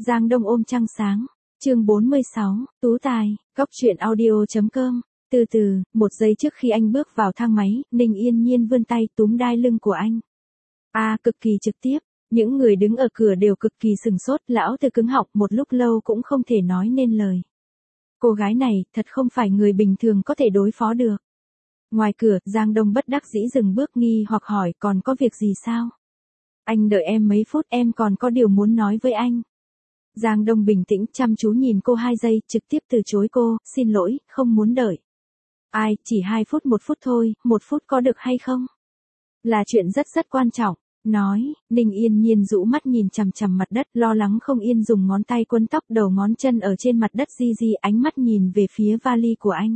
Giang Đông ôm trăng sáng. Chương 46, Tú Tài, Góc truyện audio.com. Từ từ, một giây trước khi anh bước vào thang máy, Ninh Yên Nhiên vươn tay túm đai lưng của anh. Cực kỳ trực tiếp. Những người đứng ở cửa đều cực kỳ sừng sốt, lão Từ cứng họng một lúc lâu cũng không thể nói nên lời. Cô gái này, thật không phải người bình thường có thể đối phó được. Ngoài cửa, Giang Đông bất đắc dĩ dừng bước nghi hoặc hỏi còn có việc gì sao? Anh đợi em mấy phút, em còn có điều muốn nói với anh. Giang Đông bình tĩnh chăm chú nhìn cô 2 giây, trực tiếp từ chối cô, xin lỗi, không muốn đợi. Chỉ 2 phút 1 phút thôi, 1 phút có được hay không? Là chuyện rất quan trọng. Nói, Ninh Yên Nhiên rũ mắt nhìn chằm chằm mặt đất, lo lắng không yên dùng ngón tay quấn tóc đầu ngón chân ở trên mặt đất di ánh mắt nhìn về phía vali của anh.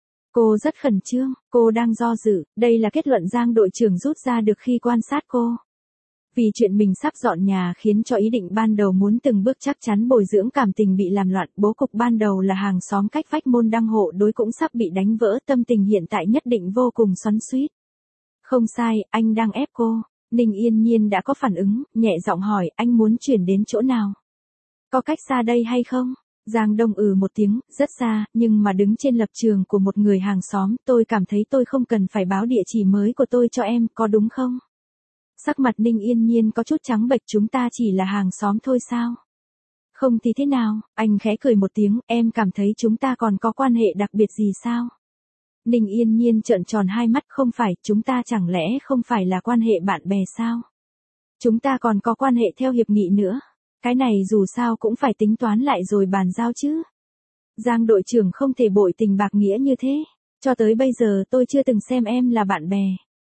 Cô rất khẩn trương, cô đang do dự, đây là kết luận Giang đội trưởng rút ra được khi quan sát cô. Vì chuyện mình sắp dọn nhà khiến cho ý định ban đầu muốn từng bước chắc chắn bồi dưỡng cảm tình bị làm loạn, bố cục ban đầu là hàng xóm cách vách môn đăng hộ đối cũng sắp bị đánh vỡ, tâm tình hiện tại nhất định vô cùng xoắn xuýt. Không sai, anh đang ép cô. Ninh Yên Nhiên đã có phản ứng, nhẹ giọng hỏi anh muốn chuyển đến chỗ nào? Có cách xa đây hay không? Giang Đông một tiếng, rất xa, nhưng mà đứng trên lập trường của một người hàng xóm, tôi cảm thấy tôi không cần phải báo địa chỉ mới của tôi cho em, có đúng không? Sắc mặt Ninh Yên Nhiên có chút trắng bệch, chúng ta chỉ là hàng xóm thôi sao? Không thì thế nào? Anh khẽ cười một tiếng, em cảm thấy chúng ta còn có quan hệ đặc biệt gì sao? Ninh Yên Nhiên trợn tròn hai mắt, không phải, chúng ta chẳng lẽ không phải là quan hệ bạn bè sao? Chúng ta còn có quan hệ theo hiệp nghị nữa. Cái này dù sao cũng phải tính toán lại rồi bàn giao chứ. Giang đội trưởng không thể bội tình bạc nghĩa như thế. Cho tới bây giờ tôi chưa từng xem em là bạn bè.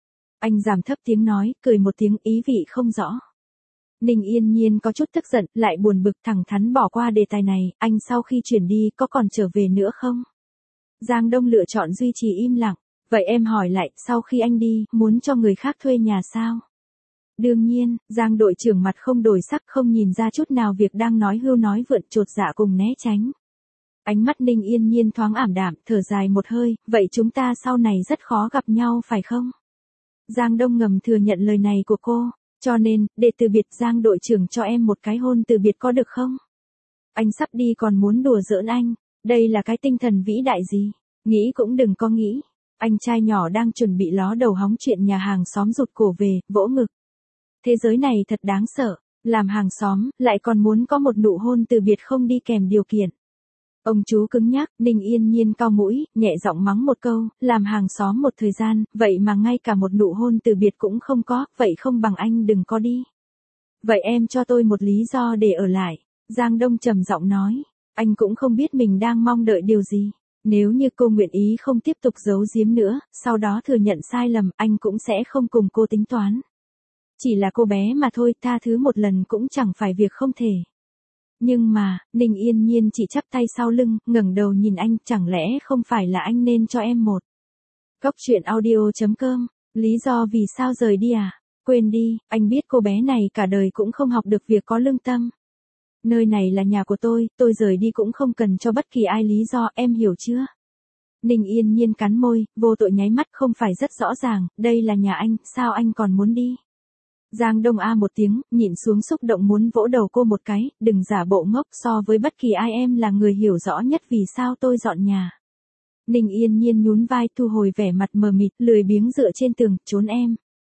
Anh giảm thấp tiếng nói, cười một tiếng ý vị không rõ. Ninh Yên Nhiên có chút tức giận, lại buồn bực thẳng thắn bỏ qua đề tài này, anh sau khi chuyển đi có còn trở về nữa không? Giang Đông lựa chọn duy trì im lặng. Vậy em hỏi lại, sau khi anh đi, muốn cho người khác thuê nhà sao? Đương nhiên, Giang đội trưởng mặt không đổi sắc, không nhìn ra chút nào việc đang nói hưu nói vượn, chột dạ cùng né tránh. Ánh mắt Ninh Yên Nhiên thoáng ảm đạm, thở dài một hơi, vậy chúng ta sau này rất khó gặp nhau phải không? Giang Đông ngầm thừa nhận lời này của cô, cho nên, để từ biệt Giang đội trưởng cho em một cái hôn từ biệt có được không? Anh sắp đi còn muốn đùa giỡn anh, đây là cái tinh thần vĩ đại gì? Nghĩ cũng đừng có nghĩ. Anh trai nhỏ đang chuẩn bị ló đầu hóng chuyện nhà hàng xóm rụt cổ về, vỗ ngực. Thế giới này thật đáng sợ, làm hàng xóm, lại còn muốn có một nụ hôn từ biệt không đi kèm điều kiện. Ông chú cứng nhắc, Ninh Yên Nhiên cau mũi, nhẹ giọng mắng một câu, làm hàng xóm một thời gian, vậy mà ngay cả một nụ hôn từ biệt cũng không có, vậy không bằng anh đừng có đi. Vậy em cho tôi một lý do để ở lại, Giang Đông trầm giọng nói, anh cũng không biết mình đang mong đợi điều gì. Nếu như cô nguyện ý không tiếp tục giấu giếm nữa, sau đó thừa nhận sai lầm, anh cũng sẽ không cùng cô tính toán. Chỉ là cô bé mà thôi, tha thứ một lần cũng chẳng phải việc không thể. Nhưng mà, Ninh Yên Nhiên chỉ chắp tay sau lưng, ngẩng đầu nhìn anh, chẳng lẽ không phải là anh nên cho em một. Góc truyện audio.com, lý do vì sao rời đi à? Quên đi, anh biết cô bé này cả đời cũng không học được việc có lương tâm. Nơi này là nhà của tôi rời đi cũng không cần cho bất kỳ ai lý do, em hiểu chưa? Ninh Yên Nhiên cắn môi, vô tội nháy mắt, không phải rất rõ ràng, đây là nhà anh, sao anh còn muốn đi? Giang Đông một tiếng, nhịn xuống xúc động muốn vỗ đầu cô một cái, đừng giả bộ ngốc, so với bất kỳ ai em là người hiểu rõ nhất vì sao tôi dọn nhà. Ninh Yên Nhiên nhún vai thu hồi vẻ mặt mờ mịt, lười biếng dựa trên tường, trốn em.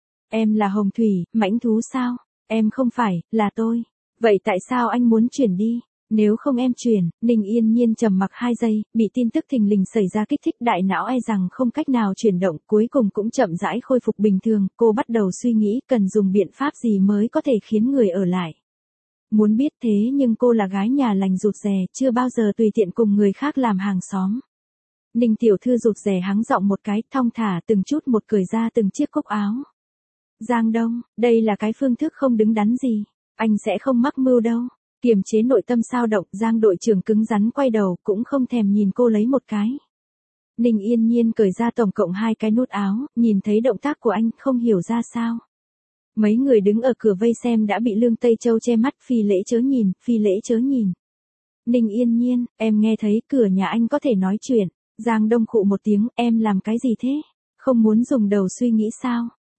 Em là hồng thủy, mãnh thú sao? Em không phải, là tôi. Vậy tại sao anh muốn chuyển đi? Nếu không em chuyển, Ninh Yên Nhiên trầm mặc 2 giây, bị tin tức thình lình xảy ra kích thích đại não rằng không cách nào chuyển động, cuối cùng cũng chậm rãi khôi phục bình thường, cô bắt đầu suy nghĩ cần dùng biện pháp gì mới có thể khiến người ở lại. Muốn biết thế nhưng cô là gái nhà lành rụt rè, chưa bao giờ tùy tiện cùng người khác làm hàng xóm. Ninh tiểu thư rụt rè hắng giọng một cái, thong thả từng chút một cởi ra từng chiếc cúc áo. Giang Đông, đây là cái phương thức không đứng đắn gì, anh sẽ không mắc mưu đâu. Kiềm chế nội tâm sao động, Giang đội trưởng cứng rắn quay đầu, cũng không thèm nhìn cô lấy một cái. Ninh Yên Nhiên cởi ra tổng cộng 2 cái nút áo, nhìn thấy động tác của anh, không hiểu ra sao. Mấy người đứng ở cửa vây xem đã bị Lương Tây Châu che mắt, phi lễ chớ nhìn, phi lễ chớ nhìn. Ninh Yên Nhiên, em nghe thấy cửa nhà anh có thể nói chuyện. Giang Đông khụ một tiếng, em làm cái gì thế? Không muốn dùng đầu suy nghĩ sao?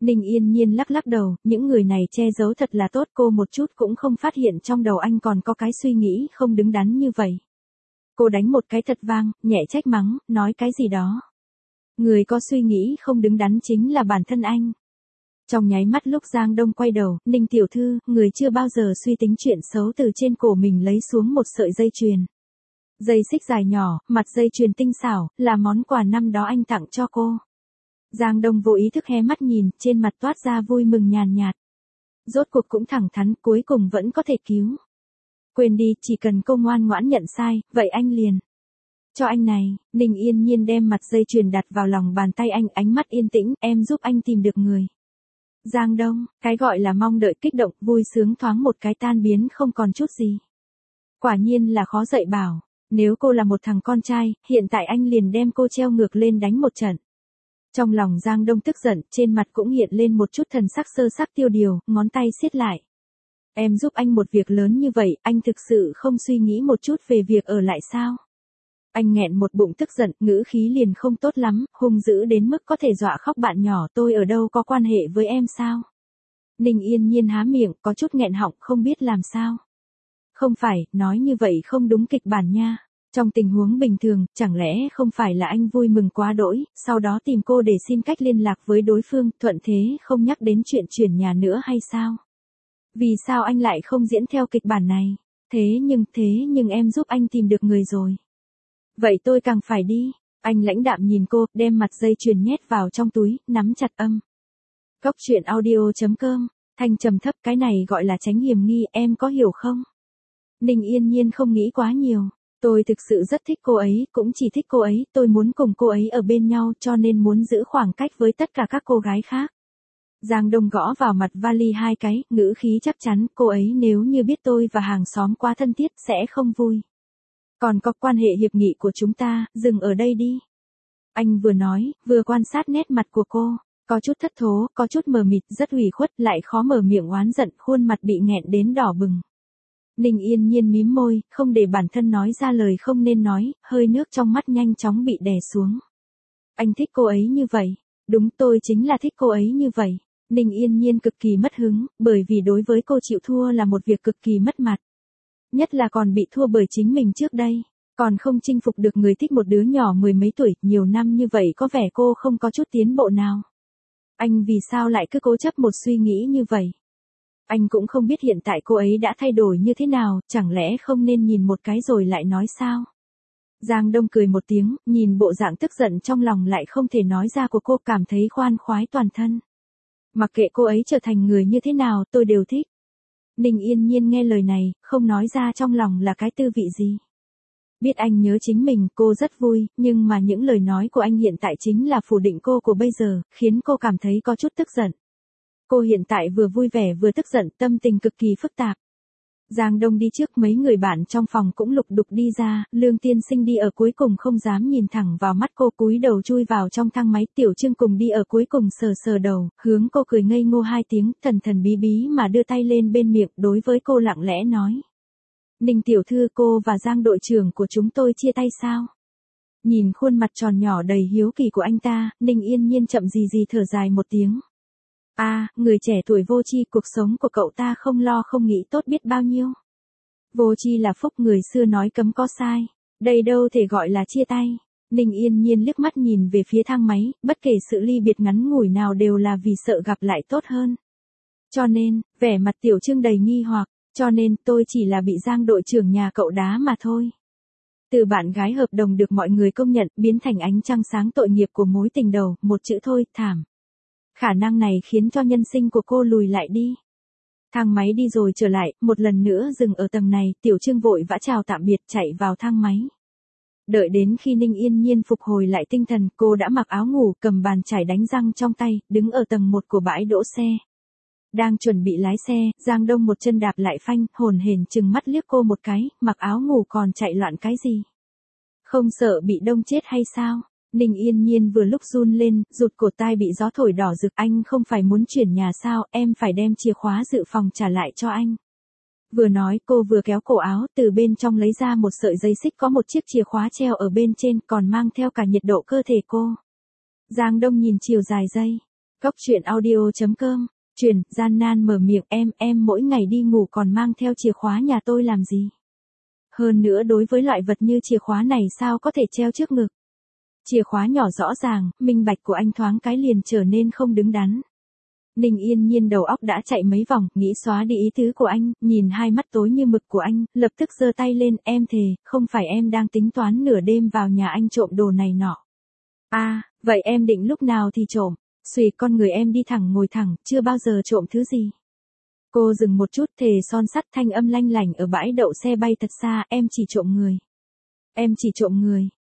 Ninh Yên Nhiên lắc lắc đầu, những người này che giấu thật là tốt, cô một chút cũng không phát hiện trong đầu anh còn có cái suy nghĩ không đứng đắn như vậy. Cô đánh một cái thật vang, nhẹ trách mắng, nói cái gì đó. Người có suy nghĩ không đứng đắn chính là bản thân anh. Trong nháy mắt lúc Giang Đông quay đầu, Ninh tiểu thư, người chưa bao giờ suy tính chuyện xấu từ trên cổ mình lấy xuống một sợi dây chuyền. Dây xích dài nhỏ, mặt dây chuyền tinh xảo, là món quà năm đó anh tặng cho cô. Giang Đông vô ý thức hé mắt nhìn, trên mặt toát ra vui mừng nhàn nhạt. Rốt cuộc cũng thẳng thắn, cuối cùng vẫn có thể cứu. Quên đi, chỉ cần cô ngoan ngoãn nhận sai, vậy anh liền. Cho anh này, Ninh Yên Nhiên đem mặt dây chuyền đặt vào lòng bàn tay anh, ánh mắt yên tĩnh, em giúp anh tìm được người. Giang Đông, cái gọi là mong đợi kích động, vui sướng thoáng một cái tan biến không còn chút gì. Quả nhiên là khó dạy bảo, nếu cô là một thằng con trai, hiện tại anh liền đem cô treo ngược lên đánh một trận. Trong lòng Giang Đông tức giận, trên mặt cũng hiện lên một chút thần sắc sơ sắc tiêu điều, ngón tay siết lại. Em giúp anh một việc lớn như vậy, anh thực sự không suy nghĩ một chút về việc ở lại sao? Anh nghẹn một bụng tức giận, ngữ khí liền không tốt lắm, hung dữ đến mức có thể dọa khóc bạn nhỏ, tôi ở đâu có quan hệ với em sao? Ninh Yên Nhiên há miệng, có chút nghẹn họng, không biết làm sao. Không phải, nói như vậy không đúng kịch bản nha. Trong tình huống bình thường, chẳng lẽ không phải là anh vui mừng quá đỗi, sau đó tìm cô để xin cách liên lạc với đối phương, thuận thế không nhắc đến chuyện chuyển nhà nữa hay sao? Vì sao anh lại không diễn theo kịch bản này? Thế nhưng em giúp anh tìm được người rồi. Vậy tôi càng phải đi. Anh lãnh đạm nhìn cô, đem mặt dây chuyền nhét vào trong túi, nắm chặt âm. Cốc truyện audio.com, thanh trầm thấp, cái này gọi là tránh hiểm nghi, em có hiểu không? Ninh Yên Nhiên không nghĩ quá nhiều. Tôi thực sự rất thích cô ấy, cũng chỉ thích cô ấy, tôi muốn cùng cô ấy ở bên nhau cho nên muốn giữ khoảng cách với tất cả các cô gái khác. Giang Đông gõ vào mặt vali hai cái, ngữ khí chắc chắn, cô ấy nếu như biết tôi và hàng xóm quá thân thiết sẽ không vui. Còn có quan hệ hiệp nghị của chúng ta, dừng ở đây đi. Anh vừa nói, vừa quan sát nét mặt của cô, có chút thất thố, có chút mờ mịt, rất ủy khuất, lại khó mở miệng oán giận, khuôn mặt bị nghẹn đến đỏ bừng. Ninh Yên Nhiên mím môi, không để bản thân nói ra lời không nên nói, hơi nước trong mắt nhanh chóng bị đè xuống. Anh thích cô ấy như vậy. Đúng, tôi chính là thích cô ấy như vậy. Ninh Yên Nhiên cực kỳ mất hứng, bởi vì đối với cô chịu thua là một việc cực kỳ mất mặt. Nhất là còn bị thua bởi chính mình trước đây. Còn không chinh phục được người thích một đứa nhỏ mười mấy tuổi, nhiều năm như vậy có vẻ cô không có chút tiến bộ nào. Anh vì sao lại cứ cố chấp một suy nghĩ như vậy? Anh cũng không biết hiện tại cô ấy đã thay đổi như thế nào, chẳng lẽ không nên nhìn một cái rồi lại nói sao? Giang Đông cười một tiếng, nhìn bộ dạng tức giận trong lòng lại không thể nói ra của cô, cảm thấy khoan khoái toàn thân. Mặc kệ cô ấy trở thành người như thế nào, tôi đều thích. Ninh Yên Nhiên nghe lời này, không nói ra trong lòng là cái tư vị gì. Biết anh nhớ chính mình, cô rất vui, nhưng mà những lời nói của anh hiện tại chính là phủ định cô của bây giờ, khiến cô cảm thấy có chút tức giận. Cô hiện tại vừa vui vẻ vừa tức giận, tâm tình cực kỳ phức tạp. Giang Đông đi trước, mấy người bạn trong phòng cũng lục đục đi ra, Lương Tiên Sinh đi ở cuối cùng không dám nhìn thẳng vào mắt cô, cúi đầu chui vào trong thang máy, Tiểu Trương cùng đi ở cuối cùng sờ sờ đầu, hướng cô cười ngây ngô hai tiếng, thần thần bí bí mà đưa tay lên bên miệng, đối với cô lặng lẽ nói. Ninh tiểu thư, cô và Giang đội trưởng của chúng tôi chia tay sao? Nhìn khuôn mặt tròn nhỏ đầy hiếu kỳ của anh ta, Ninh Yên Nhiên chậm gì gì thở dài một tiếng. Người trẻ tuổi vô tri, cuộc sống của cậu ta không lo không nghĩ tốt biết bao nhiêu. Vô tri là phúc, người xưa nói cấm có sai. Đây đâu thể gọi là chia tay. Ninh Yên Nhiên liếc mắt nhìn về phía thang máy, bất kể sự ly biệt ngắn ngủi nào đều là vì sợ gặp lại tốt hơn. Cho nên, vẻ mặt Tiểu Trương đầy nghi hoặc, cho nên tôi chỉ là bị Giang đội trưởng nhà cậu đá mà thôi. Từ bạn gái hợp đồng được mọi người công nhận, biến thành ánh trăng sáng tội nghiệp của mối tình đầu, một chữ thôi, thảm. Khả năng này khiến cho nhân sinh của cô lùi lại đi. Thang máy đi rồi trở lại, một lần nữa dừng ở tầng này, Tiểu Trương vội vã chào tạm biệt chạy vào thang máy. Đợi đến khi Ninh Yên Nhiên phục hồi lại tinh thần, cô đã mặc áo ngủ, cầm bàn chải đánh răng trong tay, đứng ở tầng 1 của bãi đỗ xe. Đang chuẩn bị lái xe, Giang Đông một chân đạp lại phanh, hồn hển chừng mắt liếc cô một cái, mặc áo ngủ còn chạy loạn cái gì? Không sợ bị đông chết hay sao? Ninh Yên Nhiên vừa lúc run lên, rụt cổ tai bị gió thổi đỏ rực, anh không phải muốn chuyển nhà sao, em phải đem chìa khóa dự phòng trả lại cho anh. Vừa nói cô vừa kéo cổ áo, từ bên trong lấy ra một sợi dây xích có một chiếc chìa khóa treo ở bên trên, còn mang theo cả nhiệt độ cơ thể cô. Giang Đông nhìn chiều dài dây. Cóc truyện audio.com, truyền, gian nan mở miệng em mỗi ngày đi ngủ còn mang theo chìa khóa nhà tôi làm gì? Hơn nữa đối với loại vật như chìa khóa này sao có thể treo trước ngực? Chìa khóa nhỏ rõ ràng, minh bạch của anh thoáng cái liền trở nên không đứng đắn. Ninh Yên Nhiên đầu óc đã chạy mấy vòng, nghĩ xóa đi ý tứ của anh, nhìn hai mắt tối như mực của anh, lập tức giơ tay lên, em thề, không phải em đang tính toán nửa đêm vào nhà anh trộm đồ này nọ. À, vậy em định lúc nào thì trộm? Xùy, con người em đi thẳng ngồi thẳng, chưa bao giờ trộm thứ gì. Cô dừng một chút, thề son sắt, thanh âm lanh lảnh ở bãi đậu xe bay thật xa, em chỉ trộm người. Em chỉ trộm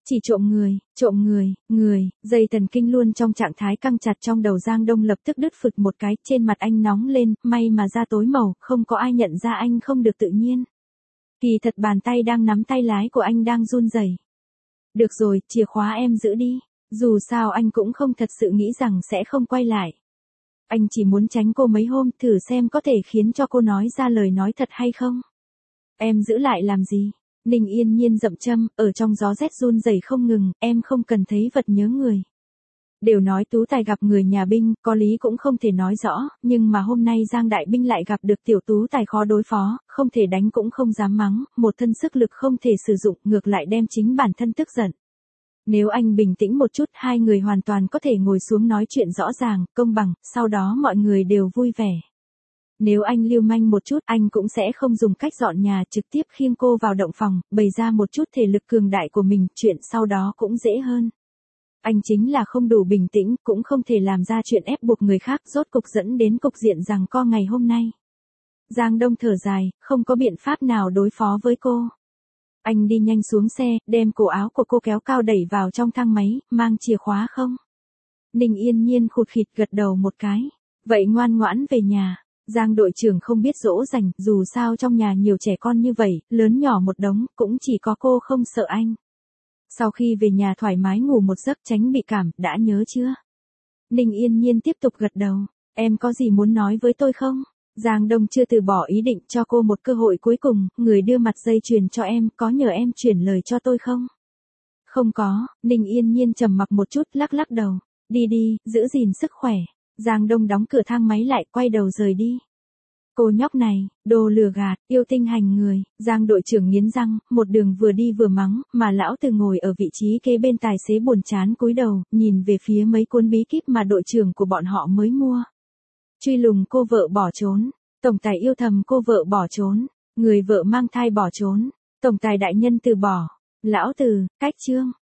người, dây thần kinh luôn trong trạng thái căng chặt trong đầu Giang Đông lập tức đứt phụt một cái, trên mặt anh nóng lên, may mà da tối màu, không có ai nhận ra anh không được tự nhiên. Kỳ thật bàn tay đang nắm tay lái của anh đang run rẩy. Được rồi, chìa khóa em giữ đi, dù sao anh cũng không thật sự nghĩ rằng sẽ không quay lại. Anh chỉ muốn tránh cô mấy hôm, thử xem có thể khiến cho cô nói ra lời nói thật hay không. Em giữ lại làm gì? Ninh Yên Nhiên dậm châm, ở trong gió rét run rẩy không ngừng, em không cần thấy vật nhớ người. Đều nói Tú Tài gặp người nhà binh, có lý cũng không thể nói rõ, nhưng mà hôm nay Giang Đại Binh lại gặp được tiểu Tú Tài khó đối phó, không thể đánh cũng không dám mắng, một thân sức lực không thể sử dụng, ngược lại đem chính bản thân tức giận. Nếu anh bình tĩnh một chút, hai người hoàn toàn có thể ngồi xuống nói chuyện rõ ràng, công bằng, sau đó mọi người đều vui vẻ. Nếu anh lưu manh một chút, anh cũng sẽ không dùng cách dọn nhà, trực tiếp khiêng cô vào động phòng, bày ra một chút thể lực cường đại của mình, chuyện sau đó cũng dễ hơn. Anh chính là không đủ bình tĩnh, cũng không thể làm ra chuyện ép buộc người khác, rốt cục dẫn đến cục diện giằng co ngày hôm nay. Giang Đông thở dài, không có biện pháp nào đối phó với cô. Anh đi nhanh xuống xe, đem cổ áo của cô kéo cao đẩy vào trong thang máy, mang chìa khóa không? Ninh Yên Nhiên khụt khịt gật đầu một cái. Vậy ngoan ngoãn về nhà. Giang đội trưởng không biết dỗ dành, dù sao trong nhà nhiều trẻ con như vậy, lớn nhỏ một đống, cũng chỉ có cô không sợ anh. Sau khi về nhà thoải mái ngủ một giấc tránh bị cảm, đã nhớ chưa? Ninh Yên Nhiên tiếp tục gật đầu. Em có gì muốn nói với tôi không? Giang Đông chưa từ bỏ ý định cho cô một cơ hội cuối cùng, người đưa mặt dây chuyền cho em, có nhờ em chuyển lời cho tôi không? Không có, Ninh Yên Nhiên trầm mặc một chút, lắc lắc đầu. Đi đi, giữ gìn sức khỏe. Giang Đông đóng cửa thang máy lại, quay đầu rời đi. Cô nhóc này, đồ lừa gạt, yêu tinh hành người, Giang đội trưởng nghiến răng, một đường vừa đi vừa mắng, mà lão từ ngồi ở vị trí kế bên tài xế buồn chán cúi đầu, nhìn về phía mấy cuốn bí kíp mà đội trưởng của bọn họ mới mua. Truy lùng cô vợ bỏ trốn, tổng tài yêu thầm cô vợ bỏ trốn, người vợ mang thai bỏ trốn, tổng tài đại nhân từ bỏ, lão từ, cách chương.